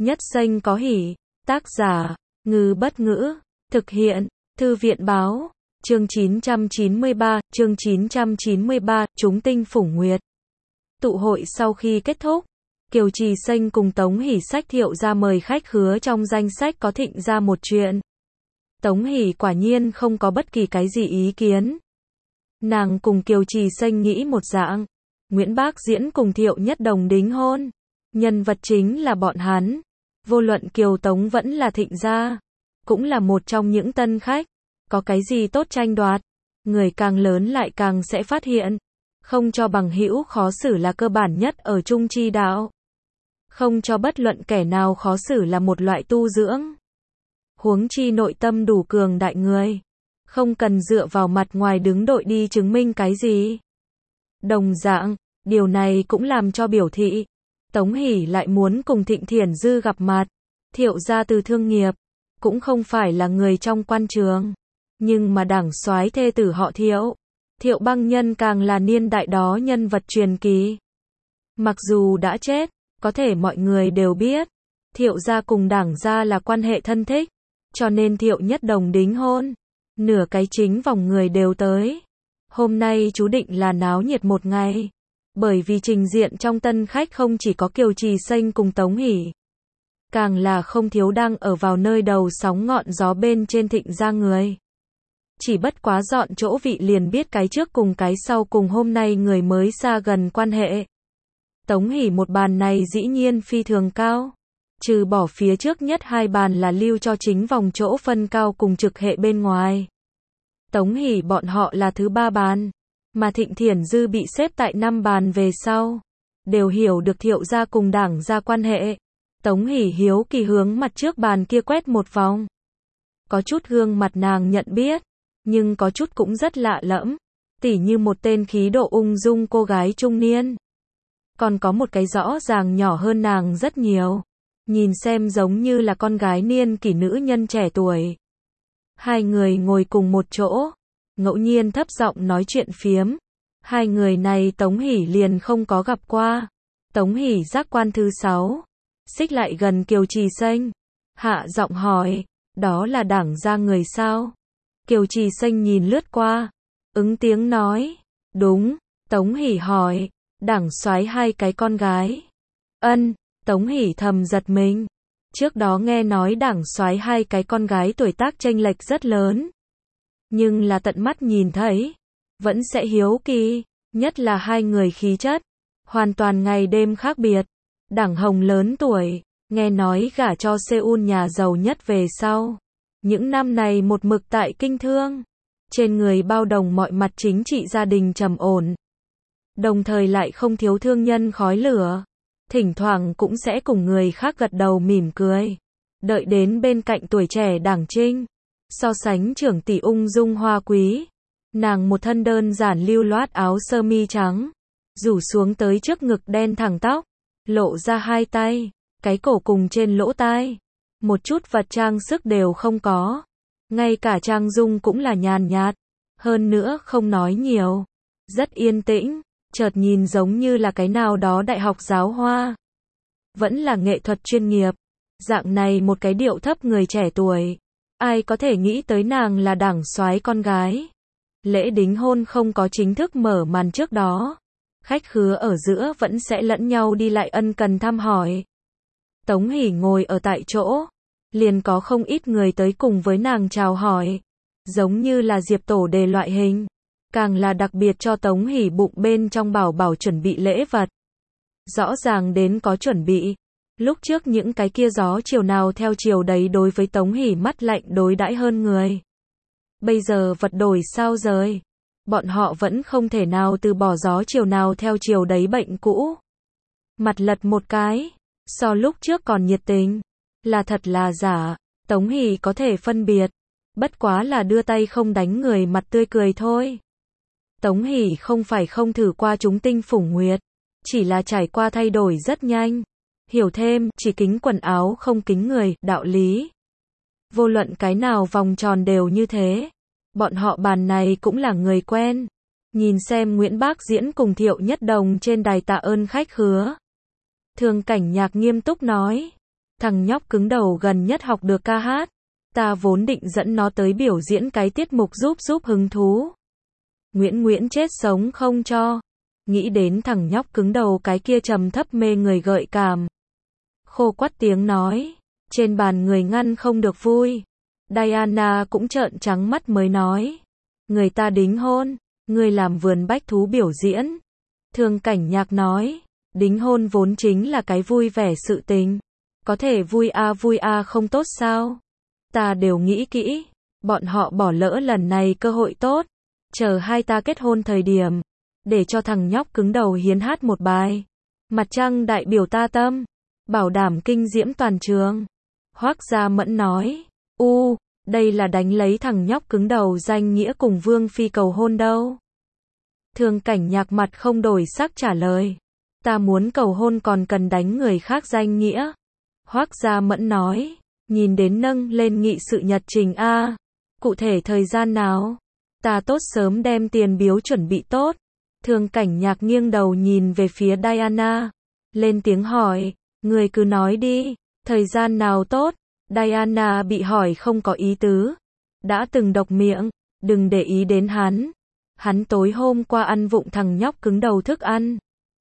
Nhất Xanh có hỉ. Tác giả, Ngư Bất Ngữ. Thực hiện, Thư viện Báo. Chương 993, Chúng tinh phủng nguyệt. Tụ hội sau khi kết thúc, Kiều Trì Xanh cùng Tống Hỷ xách Thiệu ra mời khách khứa trong danh sách có Thịnh ra một chuyện. Tống Hỷ quả nhiên không có bất kỳ cái gì ý kiến. Nàng cùng Kiều Trì Xanh nghĩ một dạng. Nguyễn Bác Diễn cùng Thiệu Nhất Đồng đính hôn. Nhân vật chính là bọn hắn. Vô luận Kiều Tống vẫn là Thịnh gia. Cũng là một trong những tân khách. Có cái gì tốt tranh đoạt. Người càng lớn lại càng sẽ phát hiện. Không cho bằng hữu khó xử là cơ bản nhất ở Trung Chi đạo. Không cho bất luận kẻ nào khó xử là một loại tu dưỡng. Huống chi nội tâm đủ cường đại người. Không cần dựa vào mặt ngoài đứng đội đi chứng minh cái gì. Đồng dạng, điều này cũng làm cho biểu thị. Tống Hỷ lại muốn cùng Thịnh Thiển Dư gặp mặt. Thiệu gia từ thương nghiệp. Cũng không phải là người trong quan trường. Nhưng mà đảng soái thê tử họ Thiệu. Thiệu Băng Nhân càng là niên đại đó nhân vật truyền kỳ. Mặc dù đã chết, có thể mọi người đều biết. Thiệu gia cùng đảng gia là quan hệ thân thích. Cho nên Thiệu Nhất Đồng đính hôn. Nửa cái chính vòng người đều tới. Hôm nay chú định là náo nhiệt một ngày. Bởi vì trình diện trong tân khách không chỉ có Kiều Trì Xanh cùng Tống Hỷ. Càng là không thiếu đang ở vào nơi đầu sóng ngọn gió bên trên Thịnh gia người. Chỉ bất quá dọn chỗ vị liền biết cái trước cùng cái sau cùng hôm nay người mới xa gần quan hệ. Tống Hỷ một bàn này dĩ nhiên phi thường cao. Trừ bỏ phía trước nhất hai bàn là lưu cho chính vòng chỗ phân cao cùng trực hệ bên ngoài. Tống Hỷ bọn họ là thứ ba bàn. Mà Thịnh Thiển Dư bị xếp tại 5 bàn về sau. Đều hiểu được Thiệu gia cùng đảng gia quan hệ. Tống Hỷ hiếu kỳ hướng mặt trước bàn kia quét một vòng. Có chút gương mặt nàng nhận biết. Nhưng có chút cũng rất lạ lẫm. Tỉ như một tên khí độ ung dung cô gái trung niên. Còn có một cái rõ ràng nhỏ hơn nàng rất nhiều. Nhìn xem giống như là con gái niên kỷ nữ nhân trẻ tuổi. Hai người ngồi cùng một chỗ. Ngẫu nhiên thấp giọng nói chuyện phiếm. Hai người này Tống Hỷ liền không có gặp qua. Tống Hỷ giác quan thứ 6. Xích lại gần Kiều Trì Xanh. Hạ giọng hỏi. Đó là đảng gia người sao? Kiều Trì Xanh nhìn lướt qua. Ứng tiếng nói. Đúng. Tống Hỷ hỏi. Đảng soái hai cái con gái. Ân. Tống Hỷ thầm giật mình. Trước đó nghe nói đảng soái hai cái con gái tuổi tác chênh lệch rất lớn. Nhưng là tận mắt nhìn thấy. Vẫn sẽ hiếu kỳ. Nhất là hai người khí chất. Hoàn toàn ngày đêm khác biệt. Đảng Hồng lớn tuổi. Nghe nói gả cho Seoul nhà giàu nhất về sau. Những năm này một mực tại kinh thương. Trên người bao đồng mọi mặt chính trị gia đình trầm ổn. Đồng thời lại không thiếu thương nhân khói lửa. Thỉnh thoảng cũng sẽ cùng người khác gật đầu mỉm cười. Đợi đến bên cạnh tuổi trẻ Đảng Trinh. So sánh trưởng tỷ ung dung hoa quý. Nàng một thân đơn giản lưu loát áo sơ mi trắng. Rủ xuống tới trước ngực đen thẳng tóc. Lộ ra hai tay. Cái cổ cùng trên lỗ tai. Một chút vật trang sức đều không có. Ngay cả trang dung cũng là nhàn nhạt. Hơn nữa không nói nhiều. Rất yên tĩnh. Chợt nhìn giống như là cái nào đó đại học giáo hoa. Vẫn là nghệ thuật chuyên nghiệp. Dạng này một cái điệu thấp người trẻ tuổi. Ai có thể nghĩ tới nàng là đảng soái con gái. Lễ đính hôn không có chính thức mở màn trước đó. Khách khứa ở giữa vẫn sẽ lẫn nhau đi lại ân cần thăm hỏi. Tống Hỷ ngồi ở tại chỗ. Liền có không ít người tới cùng với nàng chào hỏi. Giống như là Diệp Tổ Đề loại hình. Càng là đặc biệt cho Tống Hỷ bụng bên trong bảo bảo chuẩn bị lễ vật. Rõ ràng đến có chuẩn bị. Lúc trước những cái kia gió chiều nào theo chiều đấy đối với Tống Hỷ mắt lạnh đối đãi hơn người. Bây giờ vật đổi sao rời. Bọn họ vẫn không thể nào từ bỏ gió chiều nào theo chiều đấy bệnh cũ. Mặt lật một cái. So lúc trước còn nhiệt tình. Là thật là giả. Tống Hỷ có thể phân biệt. Bất quá là đưa tay không đánh người mặt tươi cười thôi. Tống Hỷ không phải không thử qua chúng tinh phủng nguyệt. Chỉ là trải qua thay đổi rất nhanh. Hiểu thêm, chỉ kính quần áo không kính người, đạo lý. Vô luận cái nào vòng tròn đều như thế. Bọn họ bàn này cũng là người quen. Nhìn xem Nguyễn Bác Diễn cùng Thiệu Nhất Đồng trên đài tạ ơn khách khứa. Thường Cảnh Nhạc nghiêm túc nói. Thằng nhóc cứng đầu gần nhất học được ca hát. Ta vốn định dẫn nó tới biểu diễn cái tiết mục giúp hứng thú. Nguyễn chết sống không cho. Nghĩ đến thằng nhóc cứng đầu cái kia trầm thấp mê người gợi cảm. Khô quắt tiếng nói. Trên bàn người ngăn không được vui. Diana cũng trợn trắng mắt mới nói. Người ta đính hôn, người làm vườn bách thú biểu diễn. Thương Cảnh Nhạc nói. Đính hôn vốn chính là cái vui vẻ sự tình. Có thể vui a không tốt sao? Ta đều nghĩ kỹ. Bọn họ bỏ lỡ lần này cơ hội tốt. Chờ hai ta kết hôn thời điểm. Để cho thằng nhóc cứng đầu hiến hát một bài. Mặt trăng đại biểu ta tâm. Bảo đảm kinh diễm toàn trường. Hoắc Gia Mẫn nói. Đây là đánh lấy thằng nhóc cứng đầu danh nghĩa cùng Vương Phi cầu hôn đâu. Thương Cảnh Nhạc mặt không đổi sắc trả lời. Ta muốn cầu hôn còn cần đánh người khác danh nghĩa. Hoắc Gia Mẫn nói. Nhìn đến nâng lên nghị sự nhật trình a. Cụ thể thời gian nào? Ta tốt sớm đem tiền biếu chuẩn bị tốt. Thương Cảnh Nhạc nghiêng đầu nhìn về phía Diana. Lên tiếng hỏi. Người cứ nói đi. Thời gian nào tốt? Diana bị hỏi không có ý tứ. Đã từng độc miệng. Đừng để ý đến hắn. Hắn tối hôm qua ăn vụng thằng nhóc cứng đầu thức ăn.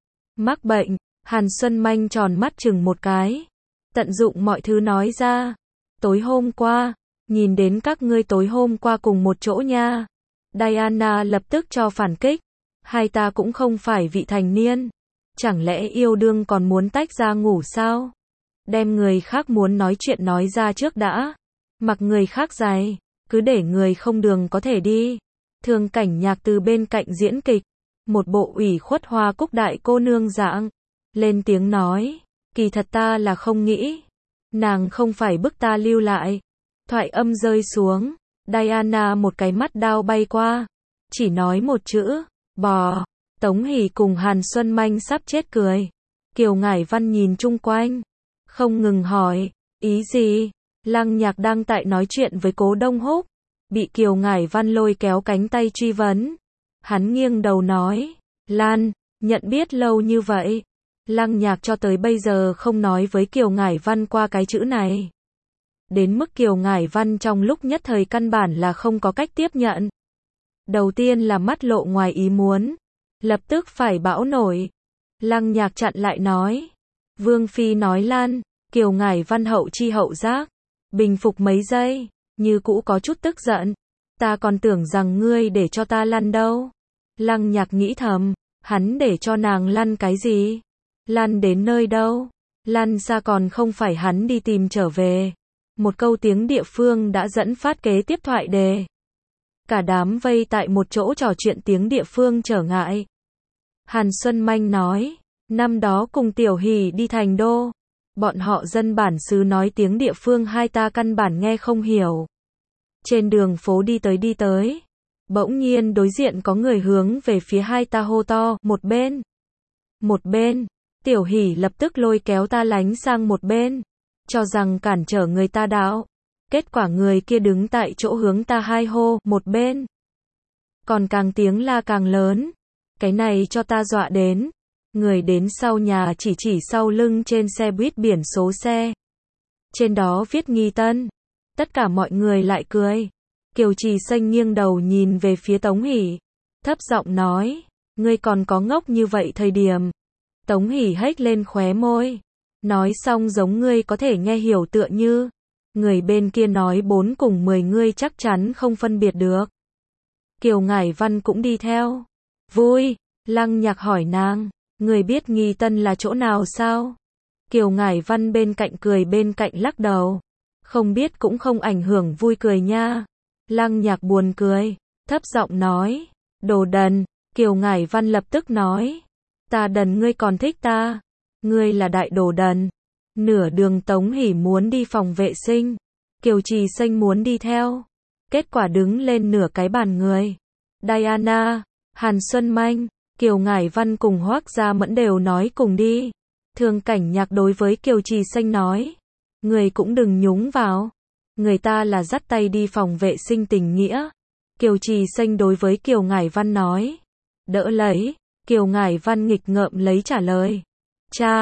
Mắc bệnh. Hàn Xuân Manh tròn mắt chừng một cái. Tận dụng mọi thứ nói ra. Tối hôm qua. Nhìn đến các ngươi tối hôm qua cùng một chỗ nha. Diana lập tức cho phản kích. Hai ta cũng không phải vị thành niên. Chẳng lẽ yêu đương còn muốn tách ra ngủ sao? Đem người khác muốn nói chuyện nói ra trước đã. Mặc người khác dài. Cứ để người không đường có thể đi. Thương Cảnh Nhạc từ bên cạnh diễn kịch. Một bộ ủy khuất hoa cúc đại cô nương dạng. Lên tiếng nói. Kỳ thật ta là không nghĩ. Nàng không phải bức ta lưu lại. Thoại âm rơi xuống. Diana một cái mắt đao bay qua. Chỉ nói một chữ. Bò. Tống Hỷ cùng Hàn Xuân Manh sắp chết cười. Kiều Ngải Văn nhìn chung quanh. Không ngừng hỏi. Ý gì? Lăng Nhạc đang tại nói chuyện với Cố Đông Húc. Bị Kiều Ngải Văn lôi kéo cánh tay truy vấn. Hắn nghiêng đầu nói. Lan, nhận biết lâu như vậy. Lăng Nhạc cho tới bây giờ không nói với Kiều Ngải Văn qua cái chữ này. Đến mức Kiều Ngải Văn trong lúc nhất thời căn bản là không có cách tiếp nhận. Đầu tiên là mắt lộ ngoài ý muốn. Lập tức phải bão nổi. Lăng Nhạc chặn lại nói. Vương Phi nói Lan. Kiều Ngải Văn hậu chi hậu giác. Bình phục mấy giây. Như cũ có chút tức giận. Ta còn tưởng rằng ngươi để cho ta lăn đâu. Lăng Nhạc nghĩ thầm. Hắn để cho nàng lăn cái gì? Lăn đến nơi đâu? Lăn xa còn không phải hắn đi tìm trở về. Một câu tiếng địa phương đã dẫn phát kế tiếp thoại đề. Cả đám vây tại một chỗ trò chuyện tiếng địa phương trở ngại. Hàn Xuân Manh nói. Năm đó cùng Tiểu Hỷ đi thành đô. Bọn họ dân bản xứ nói tiếng địa phương hai ta căn bản nghe không hiểu. Trên đường phố đi tới. Bỗng nhiên đối diện có người hướng về phía hai ta hô to. Một bên. Tiểu Hỷ lập tức lôi kéo ta lánh sang một bên. Cho rằng cản trở người ta đạo. Kết quả người kia đứng tại chỗ hướng ta hai hô. Một bên. Còn càng tiếng la càng lớn. Cái này cho ta dọa đến. Người đến sau nhà chỉ sau lưng trên xe buýt biển số xe. Trên đó viết Nghi Tân. Tất cả mọi người lại cười. Kiều Trì Xanh nghiêng đầu nhìn về phía Tống Hỷ. Thấp giọng nói. Ngươi còn có ngốc như vậy thời điểm. Tống Hỷ hếch lên khóe môi. Nói xong giống ngươi có thể nghe hiểu tựa như. Người bên kia nói 4 cùng 10 ngươi chắc chắn không phân biệt được. Kiều Ngải Văn cũng đi theo. Vui. Lăng Nhạc hỏi nàng. Người biết Nghi Tân là chỗ nào sao? Kiều Ngải Văn bên cạnh cười bên cạnh lắc đầu. Không biết cũng không ảnh hưởng vui cười nha. Lăng Nhạc buồn cười. Thấp giọng nói. Đồ đần. Kiều Ngải Văn lập tức nói. Ta đần ngươi còn thích ta. Ngươi là đại đồ đần. Nửa đường Tống Hỷ muốn đi phòng vệ sinh. Kiều Trì Xanh muốn đi theo. Kết quả đứng lên nửa cái bàn người. Diana, Hàn Xuân Manh, Kiều Ngải Văn cùng Hoắc Gia Mẫn đều nói cùng đi. Thương Cảnh Nhạc đối với Kiều Trì Xanh nói. Người cũng đừng nhúng vào. Người ta là dắt tay đi phòng vệ sinh tình nghĩa. Kiều Trì Xanh đối với Kiều Ngải Văn nói. Đỡ lấy. Kiều Ngải Văn nghịch ngợm lấy trả lời. Cha,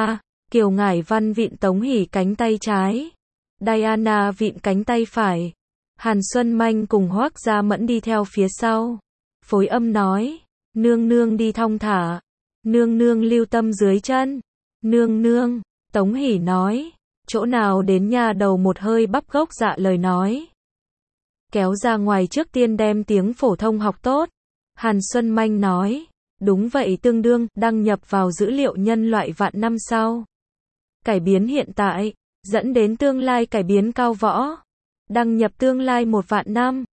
Kiều Ngải Văn vịn Tống Hỷ cánh tay trái. Diana vịn cánh tay phải. Hàn Xuân Manh cùng Hoắc Gia Mẫn đi theo phía sau. Phối âm nói. Nương nương đi thong thả. Nương nương lưu tâm dưới chân. Nương nương. Tống Hỷ nói. Chỗ nào đến nhà đầu một hơi bắp gốc dạ lời nói. Kéo ra ngoài trước tiên đem tiếng phổ thông học tốt. Hàn Xuân Manh nói. Đúng vậy tương đương, đăng nhập vào dữ liệu nhân loại vạn năm sau. Cải biến hiện tại, dẫn đến tương lai cải biến cao võ. Đăng nhập tương lai 1 vạn năm.